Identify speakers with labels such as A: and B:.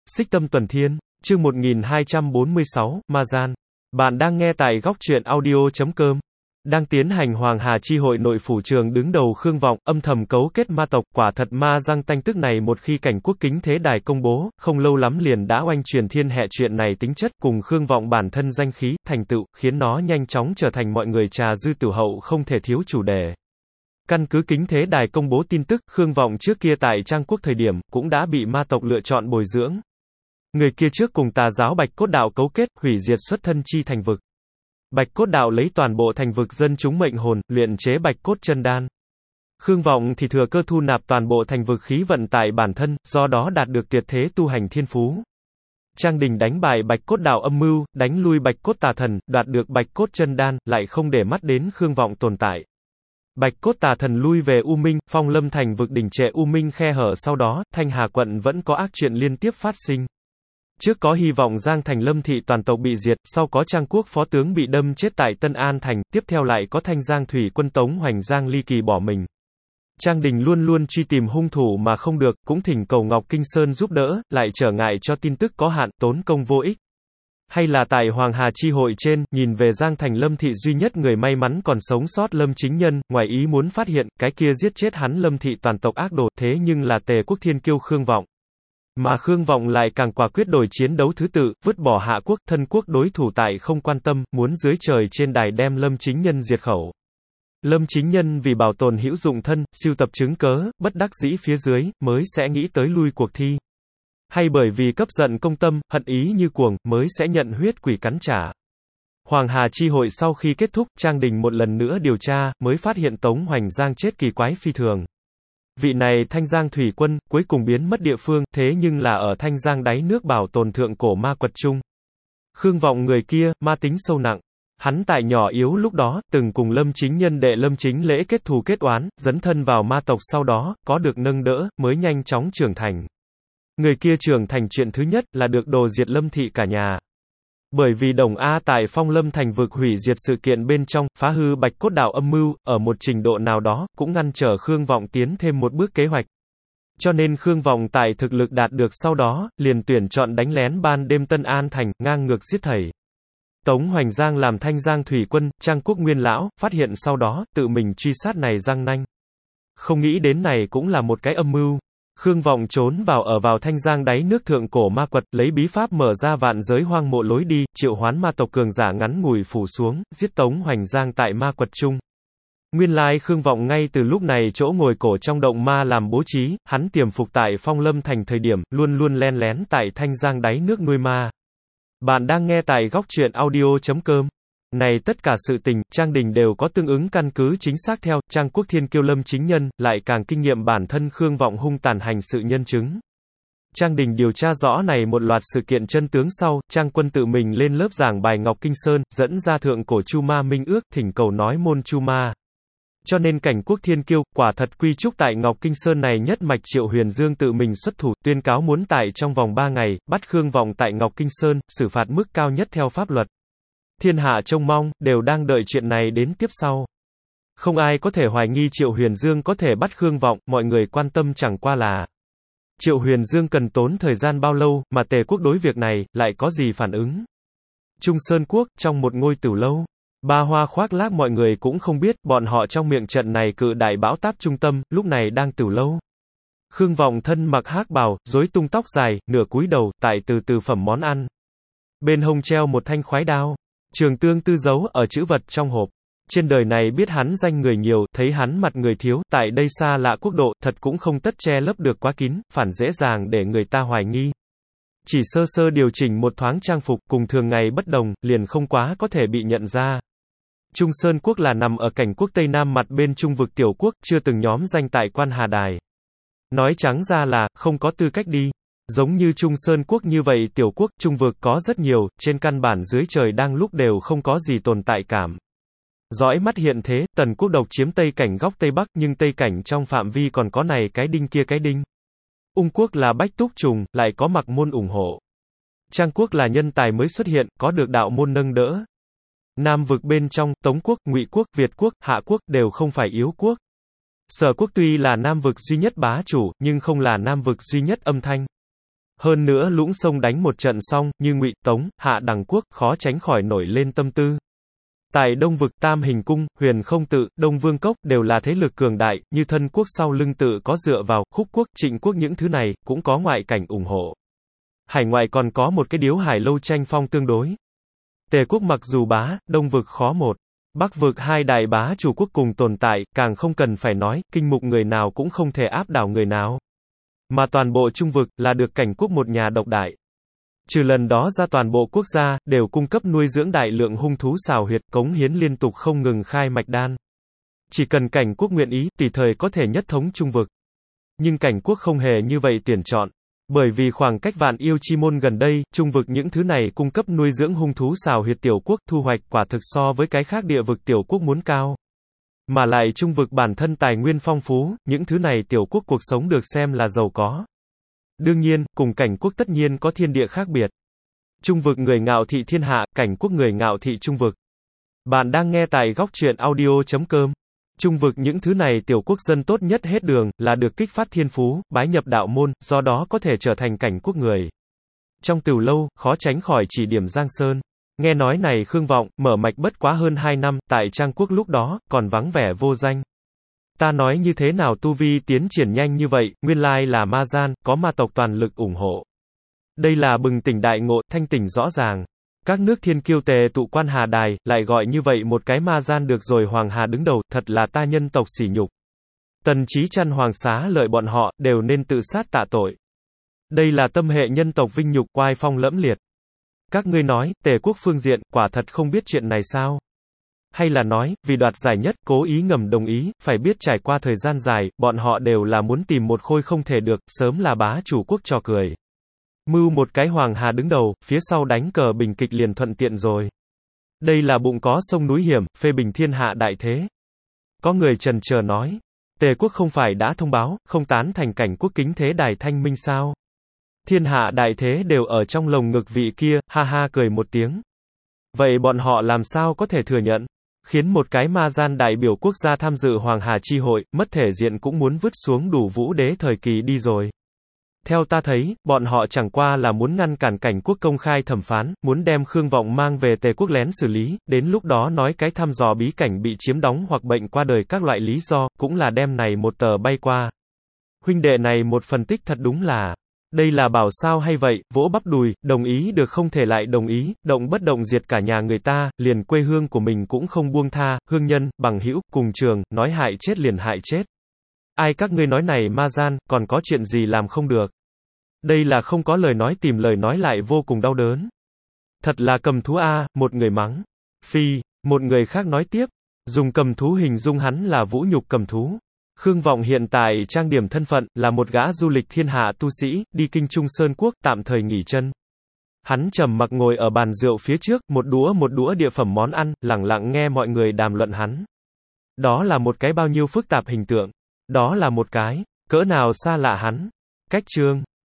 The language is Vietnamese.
A: Xích Tâm Tuần Thiên, chương 1246, Ma Gian. Bạn đang nghe tại góc truyện audio.com. Đang tiến hành Hoàng Hà chi hội nội phủ trường đứng đầu Khương Vọng, âm thầm cấu kết ma tộc, quả thật ma răng tanh tức này một khi cảnh quốc kính thế đài công bố, không lâu lắm liền đã oanh truyền thiên hệ chuyện này tính chất cùng Khương Vọng bản thân danh khí, thành tựu, khiến nó nhanh chóng trở thành mọi người trà dư tiểu hậu không thể thiếu chủ đề. Căn cứ kính thế đài công bố tin tức, Khương Vọng trước kia tại Trang Quốc thời điểm, cũng đã bị ma tộc lựa chọn bồi dưỡng. Người kia trước cùng tà giáo Bạch Cốt Đạo cấu kết, hủy diệt xuất thân chi thành vực. Bạch Cốt Đạo lấy toàn bộ thành vực dân chúng mệnh hồn, luyện chế Bạch Cốt Chân Đan. Khương Vọng thì thừa cơ thu nạp toàn bộ thành vực khí vận tại bản thân, do đó đạt được tuyệt thế tu hành thiên phú. Trang Đình đánh bại Bạch Cốt Đạo âm mưu, đánh lui Bạch Cốt Tà Thần, đoạt được Bạch Cốt Chân Đan, lại không để mắt đến Khương Vọng tồn tại. Bạch Cốt Tà Thần lui về U Minh, Phong Lâm thành vực đỉnh trệ U Minh khe hở, sau đó, Thanh Hà quận vẫn có ác chuyện liên tiếp phát sinh. Trước có hy vọng Giang thành Lâm thị toàn tộc bị diệt, sau có Trang Quốc phó tướng bị đâm chết tại Tân An thành, tiếp theo lại có Thanh Giang thủy quân Tống Hoành Giang ly kỳ bỏ mình. Trang Đình luôn luôn truy tìm hung thủ mà không được, cũng thỉnh cầu Ngọc Kinh Sơn giúp đỡ, lại trở ngại cho tin tức có hạn, tốn công vô ích. Hay là tại Hoàng Hà chi hội trên, nhìn về Giang thành Lâm thị duy nhất người may mắn còn sống sót Lâm Chính Nhân, ngoài ý muốn phát hiện, cái kia giết chết hắn Lâm thị toàn tộc ác đồ, thế nhưng là Tề Quốc Thiên Kiêu Khương Vọng. Mà Khương Vọng lại càng quả quyết đổi chiến đấu thứ tự, vứt bỏ hạ quốc, thân quốc đối thủ tại không quan tâm, muốn dưới trời trên đài đem Lâm Chính Nhân diệt khẩu. Lâm Chính Nhân vì bảo tồn hữu dụng thân, sưu tập chứng cớ, bất đắc dĩ phía dưới, mới sẽ nghĩ tới lui cuộc thi. Hay bởi vì cấp giận công tâm, hận ý như cuồng, mới sẽ nhận huyết quỷ cắn trả. Hoàng Hà chi hội sau khi kết thúc, Trang Đình một lần nữa điều tra, mới phát hiện Tống Hoành Giang chết kỳ quái phi thường. Vị này Thanh Giang thủy quân, cuối cùng biến mất địa phương, thế nhưng là ở Thanh Giang đáy nước bảo tồn thượng cổ ma quật chung. Khương Vọng người kia, ma tính sâu nặng. Hắn tại nhỏ yếu lúc đó, từng cùng Lâm Chính Nhân đệ Lâm Chính Lễ kết thù kết oán, dấn thân vào ma tộc sau đó, có được nâng đỡ, mới nhanh chóng trưởng thành. Người kia trưởng thành chuyện thứ nhất là được đồ diệt Lâm thị cả nhà. Bởi vì Đồng A tại Phong Lâm thành vực hủy diệt sự kiện bên trong, phá hư Bạch Cốt Đạo âm mưu, ở một trình độ nào đó, cũng ngăn trở Khương Vọng tiến thêm một bước kế hoạch. Cho nên Khương Vọng tại thực lực đạt được sau đó, liền tuyển chọn đánh lén ban đêm Tân An thành, ngang ngược giết thầy. Tống Hoành Giang làm Thanh Giang thủy quân, Trang Quốc nguyên lão, phát hiện sau đó, tự mình truy sát này răng nanh. Không nghĩ đến này cũng là một cái âm mưu. Khương Vọng trốn vào Thanh Giang đáy nước thượng cổ ma quật, lấy bí pháp mở ra vạn giới hoang mộ lối đi, triệu hoán ma tộc cường giả ngắn ngủi phủ xuống, giết Tống Hoành Giang tại ma quật chung. Nguyên lai Khương Vọng ngay từ lúc này chỗ ngồi cổ trong động ma làm bố trí, hắn tiềm phục tại Phong Lâm thành thời điểm, luôn luôn len lén tại Thanh Giang đáy nước nuôi ma. Bạn đang nghe tại góc truyện audio.com. Này tất cả sự tình, Trang Đình đều có tương ứng căn cứ chính xác theo, Trang Quốc Thiên Kiêu Lâm Chính Nhân, lại càng kinh nghiệm bản thân Khương Vọng hung tàn hành sự nhân chứng. Trang Đình điều tra rõ này một loạt sự kiện chân tướng sau, Trang Quân tự mình lên lớp giảng bài Ngọc Kinh Sơn, dẫn ra thượng cổ Chu Ma minh ước, thỉnh cầu nói môn Chu Ma. Cho nên cảnh Quốc Thiên Kiêu, quả thật quy trúc tại Ngọc Kinh Sơn này nhất mạch Triệu Huyền Dương tự mình xuất thủ, tuyên cáo muốn tại trong vòng 3 ngày, bắt Khương Vọng tại Ngọc Kinh Sơn, xử phạt mức cao nhất theo pháp luật. Thiên hạ trông mong, đều đang đợi chuyện này đến tiếp sau. Không ai có thể hoài nghi Triệu Huyền Dương có thể bắt Khương Vọng, mọi người quan tâm chẳng qua là Triệu Huyền Dương cần tốn thời gian bao lâu, mà Tề Quốc đối việc này, lại có gì phản ứng. Trung Sơn Quốc, trong một ngôi tửu lâu, Ba Hoa khoác lác mọi người cũng không biết, bọn họ trong miệng trận này cự đại bão táp trung tâm, lúc này đang tửu lâu. Khương Vọng thân mặc hắc bào, rối tung tóc dài, nửa cúi đầu, tại từ phẩm món ăn. Bên hông treo một thanh khoái đao. Trường tương tư giấu ở chữ vật trong hộp. Trên đời này biết hắn danh người nhiều, thấy hắn mặt người thiếu, tại đây xa lạ quốc độ, thật cũng không tất che lấp được quá kín, phản dễ dàng để người ta hoài nghi. Chỉ sơ sơ điều chỉnh một thoáng trang phục, cùng thường ngày bất đồng, liền không quá có thể bị nhận ra. Trung Sơn Quốc là nằm ở cảnh quốc Tây Nam mặt bên Trung vực tiểu quốc, chưa từng nhóm danh tại Quan Hà Đài. Nói trắng ra là, không có tư cách đi. Giống như Trung Sơn Quốc như vậy tiểu quốc, Trung vực có rất nhiều, trên căn bản dưới trời đang lúc đều không có gì tồn tại cảm. Dõi mắt hiện thế, Tần Quốc độc chiếm Tây cảnh góc Tây Bắc, nhưng Tây cảnh trong phạm vi còn có này cái đinh kia cái đinh. Ung Quốc là bách túc trùng, lại có mặc môn ủng hộ. Trang Quốc là nhân tài mới xuất hiện, có được đạo môn nâng đỡ. Nam vực bên trong, Tống Quốc, Ngụy Quốc, Việt Quốc, Hạ Quốc, đều không phải yếu quốc. Sở Quốc tuy là Nam vực duy nhất bá chủ, nhưng không là Nam vực duy nhất âm thanh. Hơn nữa Lũng Sông đánh một trận xong, như Ngụy, Tống, Hạ Đằng quốc, khó tránh khỏi nổi lên tâm tư. Tại Đông vực, Tam Hình cung, Huyền Không tự, Đông Vương cốc, đều là thế lực cường đại, như Thân quốc sau lưng tự có dựa vào, Khúc quốc, Trịnh quốc những thứ này, cũng có ngoại cảnh ủng hộ. Hải ngoại còn có một cái Điếu Hải lâu tranh phong tương đối. Tề quốc mặc dù bá, Đông vực khó một. Bắc vực hai đại bá chủ quốc cùng tồn tại, càng không cần phải nói, kinh mục người nào cũng không thể áp đảo người nào. Mà toàn bộ Trung vực, là được Cảnh quốc một nhà độc đại. Trừ lần đó ra toàn bộ quốc gia, đều cung cấp nuôi dưỡng đại lượng hung thú xào huyệt, cống hiến liên tục không ngừng khai mạch đan. Chỉ cần Cảnh quốc nguyện ý, tùy thời có thể nhất thống Trung vực. Nhưng Cảnh quốc không hề như vậy tuyển chọn. Bởi vì khoảng cách Vạn Yêu Chi môn gần đây, Trung vực những thứ này cung cấp nuôi dưỡng hung thú xào huyệt tiểu quốc thu hoạch quả thực so với cái khác địa vực tiểu quốc muốn cao. Mà lại Trung vực bản thân tài nguyên phong phú, những thứ này tiểu quốc cuộc sống được xem là giàu có. Đương nhiên, cùng Cảnh quốc tất nhiên có thiên địa khác biệt. Trung vực người ngạo thị thiên hạ, Cảnh quốc người ngạo thị Trung vực. Bạn đang nghe tại góc truyện audio.com. Trung vực những thứ này tiểu quốc dân tốt nhất hết đường, là được kích phát thiên phú, bái nhập đạo môn, do đó có thể trở thành Cảnh quốc người. Trong Tửu lâu, khó tránh khỏi chỉ điểm Giang Sơn. Nghe nói này Khương Vọng, mở mạch bất quá hơn 2 năm, tại Trang quốc lúc đó, còn vắng vẻ vô danh. Ta nói như thế nào tu vi tiến triển nhanh như vậy, nguyên lai là ma gian, có ma tộc toàn lực ủng hộ. Đây là bừng tỉnh đại ngộ, thanh tỉnh rõ ràng. Các nước thiên kiêu tề tụ Quan Hà Đài, lại gọi như vậy một cái ma gian được rồi Hoàng Hà đứng đầu, thật là ta nhân tộc sỉ nhục. Tần Chí Chăn Hoàng Xá lợi bọn họ, đều nên tự sát tạ tội. Đây là tâm hệ nhân tộc vinh nhục, oai phong lẫm liệt. Các ngươi nói, Tề quốc phương diện, quả thật không biết chuyện này sao? Hay là nói, vì đoạt giải nhất, cố ý ngầm đồng ý, phải biết trải qua thời gian dài, bọn họ đều là muốn tìm một khôi không thể được, sớm là bá chủ quốc trò cười. Mưu một cái Hoàng Hà đứng đầu, phía sau đánh cờ bình kịch liền thuận tiện rồi. Đây là bụng có sông núi hiểm, phê bình thiên hạ đại thế. Có người chần chờ nói, Tề quốc không phải đã thông báo, không tán thành Cảnh quốc kính thế đài thanh minh sao? Thiên hạ đại thế đều ở trong lồng ngực vị kia, ha ha cười một tiếng. Vậy bọn họ làm sao có thể thừa nhận? Khiến một cái ma gian đại biểu quốc gia tham dự Hoàng Hà chi hội, mất thể diện cũng muốn vứt xuống đủ vũ đế thời kỳ đi rồi. Theo ta thấy, bọn họ chẳng qua là muốn ngăn cản Cảnh quốc công khai thẩm phán, muốn đem Khương Vọng mang về Tề quốc lén xử lý, đến lúc đó nói cái thăm dò bí cảnh bị chiếm đóng hoặc bệnh qua đời các loại lý do, cũng là đem này một tờ bay qua. Huynh đệ này một phân tích thật đúng là, đây là bảo sao hay vậy, vỗ bắp đùi, đồng ý được không thể lại đồng ý, động bất động diệt cả nhà người ta, liền quê hương của mình cũng không buông tha, hương nhân, bằng hữu, cùng trường, nói hại chết liền hại chết. Ai các ngươi nói này ma gian, còn có chuyện gì làm không được? Đây là không có lời nói tìm lời nói lại vô cùng đau đớn. Thật là cầm thú a, một người mắng. Phi, một người khác nói tiếp, dùng cầm thú hình dung hắn là vũ nhục cầm thú. Khương Vọng hiện tại trang điểm thân phận, là một gã du lịch thiên hạ tu sĩ, đi kinh Trung Sơn Quốc, tạm thời nghỉ chân. Hắn trầm mặc ngồi ở bàn rượu phía trước, một đũa địa phẩm món ăn, lẳng lặng nghe mọi người đàm luận hắn. Đó là một cái bao nhiêu phức tạp hình tượng. Đó là một cái, cỡ nào xa lạ hắn. Cách chương.